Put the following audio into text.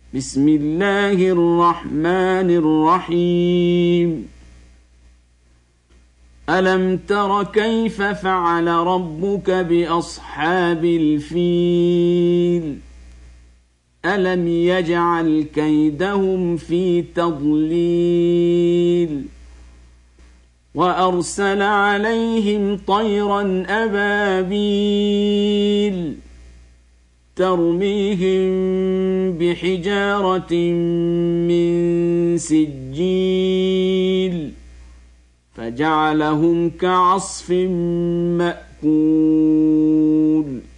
بسم الله الرحمن الرحيم ألم تر كيف فعل ربك بأصحاب الفيل ألم يجعل كيدهم في تضليل وأرسل عليهم طيرا أبابيل ترميهم بحجارة من سجيل فجعلهم كعصف مأكول